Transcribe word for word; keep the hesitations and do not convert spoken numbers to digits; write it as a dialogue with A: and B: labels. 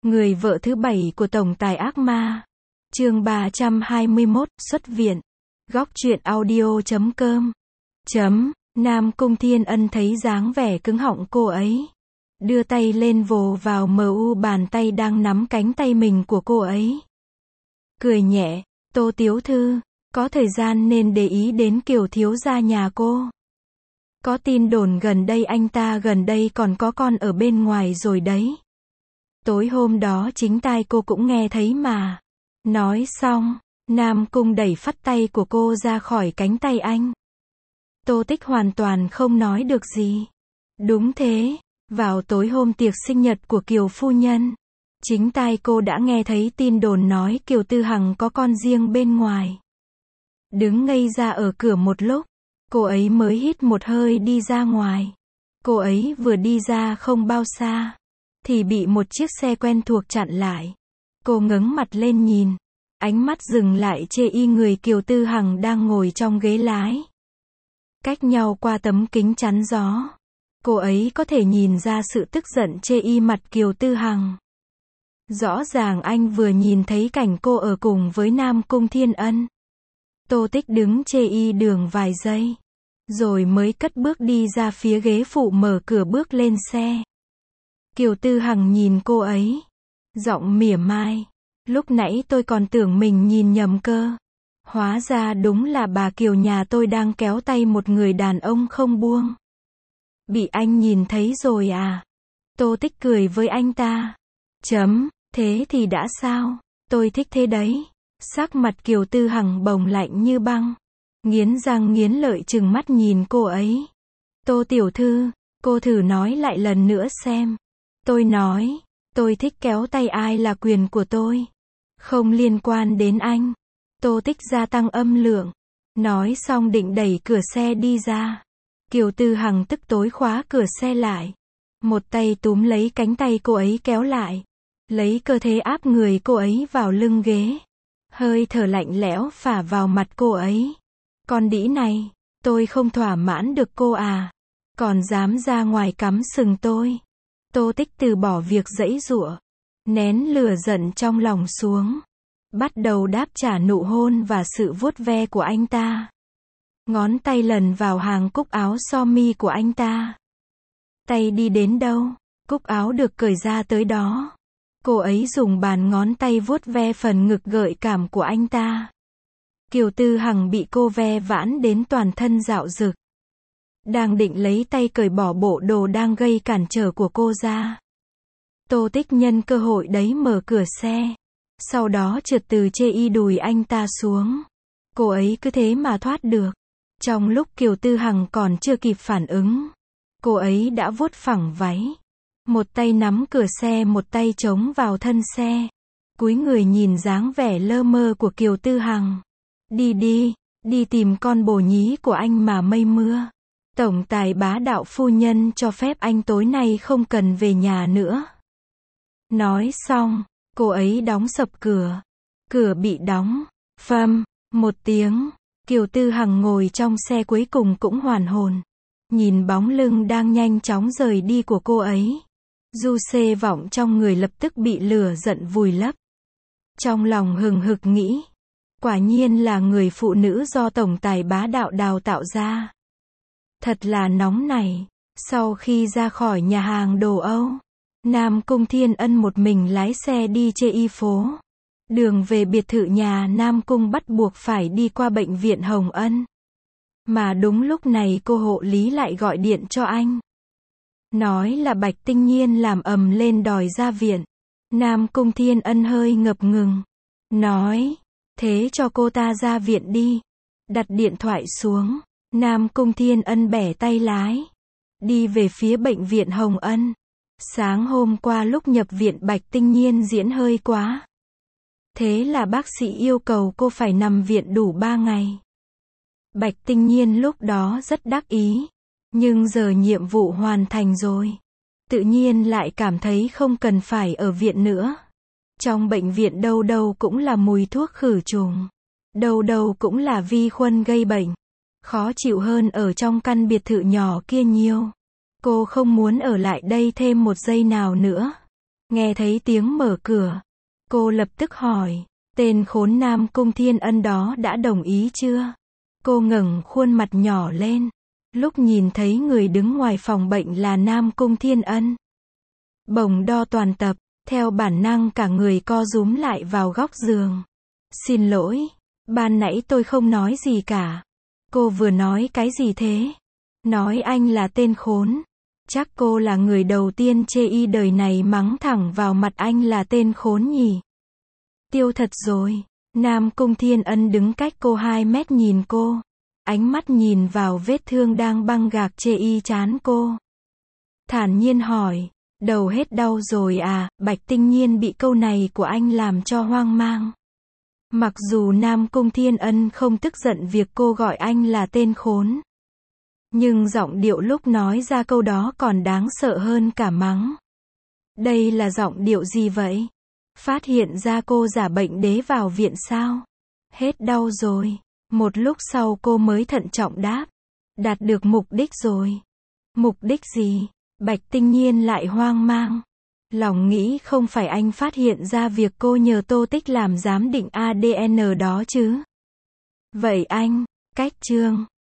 A: Người vợ thứ bảy của tổng tài ác ma. Chương ba trăm hai mươi mốt, xuất viện. Góc truyện audio chấm com. Chấm, Nam Cung Thiên Ân thấy dáng vẻ cứng họng cô ấy. Đưa tay lên vồ vào mờ u bàn tay đang nắm cánh tay mình của cô ấy. Cười nhẹ, Tô Tiếu Thư, có thời gian nên để ý đến Kiều thiếu gia nhà cô. Có tin đồn gần đây anh ta gần đây còn có con ở bên ngoài rồi đấy. Tối hôm đó chính tai cô cũng nghe thấy mà. Nói xong, Nam Cung đẩy phắt tay của cô ra khỏi cánh tay anh. Tô Tích hoàn toàn không nói được gì. Đúng thế, vào tối hôm tiệc sinh nhật của Kiều phu nhân, chính tai cô đã nghe thấy tin đồn nói Kiều Tư Hằng có con riêng bên ngoài. Đứng ngây ra ở cửa một lúc, cô ấy mới hít một hơi đi ra ngoài. Cô ấy vừa đi ra không bao xa, thì bị một chiếc xe quen thuộc chặn lại. Cô ngẩng mặt lên nhìn, ánh mắt dừng lại chê y người Kiều Tư Hằng đang ngồi trong ghế lái. Cách nhau qua tấm kính chắn gió, cô ấy có thể nhìn ra sự tức giận chê y mặt Kiều Tư Hằng. Rõ ràng anh vừa nhìn thấy cảnh cô ở cùng với Nam Cung Thiên Ân. Tô Tích đứng chê y đường vài giây, rồi mới cất bước đi ra phía ghế phụ mở cửa bước lên xe. Kiều Tư Hằng nhìn cô ấy, giọng mỉa mai, lúc nãy tôi còn tưởng mình nhìn nhầm cơ. Hóa ra đúng là bà Kiều nhà tôi đang kéo tay một người đàn ông không buông. Bị anh nhìn thấy rồi à? Tô Tích cười với anh ta. Chấm, thế thì đã sao? Tôi thích thế đấy. Sắc mặt Kiều Tư Hằng bồng lạnh như băng. Nghiến răng nghiến lợi trừng mắt nhìn cô ấy. Tô tiểu thư, cô thử nói lại lần nữa xem. Tôi nói, tôi thích kéo tay ai là quyền của tôi. Không liên quan đến anh. Tô Tích gia tăng âm lượng. Nói xong định đẩy cửa xe đi ra. Kiều Tư Hằng tức tối khóa cửa xe lại. Một tay túm lấy cánh tay cô ấy kéo lại. Lấy cơ thế áp người cô ấy vào lưng ghế. Hơi thở lạnh lẽo phả vào mặt cô ấy. Con đĩ này, tôi không thỏa mãn được cô à? Còn dám ra ngoài cắm sừng tôi. Tô Tích từ bỏ việc giãy giụa, nén lửa giận trong lòng xuống, bắt đầu đáp trả nụ hôn và sự vuốt ve của anh ta. Ngón tay lần vào hàng cúc áo sơ mi của anh ta. Tay đi đến đâu, cúc áo được cởi ra tới đó. Cô ấy dùng bàn ngón tay vuốt ve phần ngực gợi cảm của anh ta. Kiều Tư Hằng bị cô ve vãn đến toàn thân dạo rực. Đang định lấy tay cởi bỏ bộ đồ đang gây cản trở của cô ra. Tô Tích nhân cơ hội đấy mở cửa xe. Sau đó trượt từ chê y đùi anh ta xuống. Cô ấy cứ thế mà thoát được. Trong lúc Kiều Tư Hằng còn chưa kịp phản ứng, cô ấy đã vuốt phẳng váy. Một tay nắm cửa xe, một tay chống vào thân xe. Cúi người nhìn dáng vẻ lơ mơ của Kiều Tư Hằng. Đi đi, đi tìm con bồ nhí của anh mà mây mưa. Tổng tài bá đạo phu nhân cho phép anh tối nay không cần về nhà nữa. Nói xong, cô ấy đóng sập cửa. Cửa bị đóng. Phầm, một tiếng. Kiều Tư Hằng ngồi trong xe cuối cùng cũng hoàn hồn. Nhìn bóng lưng đang nhanh chóng rời đi của cô ấy. Du xê vọng trong người lập tức bị lửa giận vùi lấp. Trong lòng hừng hực nghĩ. Quả nhiên là người phụ nữ do tổng tài bá đạo đào tạo ra. Thật là nóng này. Sau khi ra khỏi nhà hàng đồ Âu, Nam Cung Thiên Ân một mình lái xe đi chê y phố. Đường về biệt thự nhà Nam Cung bắt buộc phải đi qua bệnh viện Hồng Ân. Mà đúng lúc này cô hộ lý lại gọi điện cho anh. Nói là Bạch Tinh Nhiên làm ầm lên đòi ra viện. Nam Cung Thiên Ân hơi ngập ngừng. Nói, thế cho cô ta ra viện đi. Đặt điện thoại xuống. Nam Cung Thiên Ân bẻ tay lái. Đi về phía bệnh viện Hồng Ân. Sáng hôm qua lúc nhập viện Bạch Tinh Nhiên diễn hơi quá. Thế là bác sĩ yêu cầu cô phải nằm viện đủ ba ngày. Bạch Tinh Nhiên lúc đó rất đắc ý. Nhưng giờ nhiệm vụ hoàn thành rồi. Tự nhiên lại cảm thấy không cần phải ở viện nữa. Trong bệnh viện đâu đâu cũng là mùi thuốc khử trùng. Đâu đâu cũng là vi khuẩn gây bệnh. Khó chịu hơn ở trong căn biệt thự nhỏ kia nhiều. Cô không muốn ở lại đây thêm một giây nào nữa. Nghe thấy tiếng mở cửa, cô lập tức hỏi, tên khốn Nam Cung Thiên Ân đó đã đồng ý chưa? Cô ngẩng khuôn mặt nhỏ lên, lúc nhìn thấy người đứng ngoài phòng bệnh là Nam Cung Thiên Ân. Bồng đo toàn tập, theo bản năng cả người co rúm lại vào góc giường. Xin lỗi, ban nãy tôi không nói gì cả. Cô vừa nói cái gì thế? Nói anh là tên khốn. Chắc cô là người đầu tiên chê y đời này mắng thẳng vào mặt anh là tên khốn nhỉ? Tiêu thật rồi. Nam Cung Thiên Ân đứng cách cô hai mét nhìn cô. Ánh mắt nhìn vào vết thương đang băng gạc chê y trán cô. Thản nhiên hỏi, đầu hết đau rồi à? Bạch Tinh Nhiên bị câu này của anh làm cho hoang mang. Mặc dù Nam Cung Thiên Ân không tức giận việc cô gọi anh là tên khốn, nhưng giọng điệu lúc nói ra câu đó còn đáng sợ hơn cả mắng. Đây là giọng điệu gì vậy? Phát hiện ra cô giả bệnh đế vào viện sao? Hết đau rồi. Một lúc sau cô mới thận trọng đáp. Đạt được mục đích rồi. Mục đích gì? Bạch Tinh Nhiên lại hoang mang. Lòng nghĩ không phải anh phát hiện ra việc cô nhờ Tô Tích làm giám định a đê en đó chứ? Vậy anh, cách chương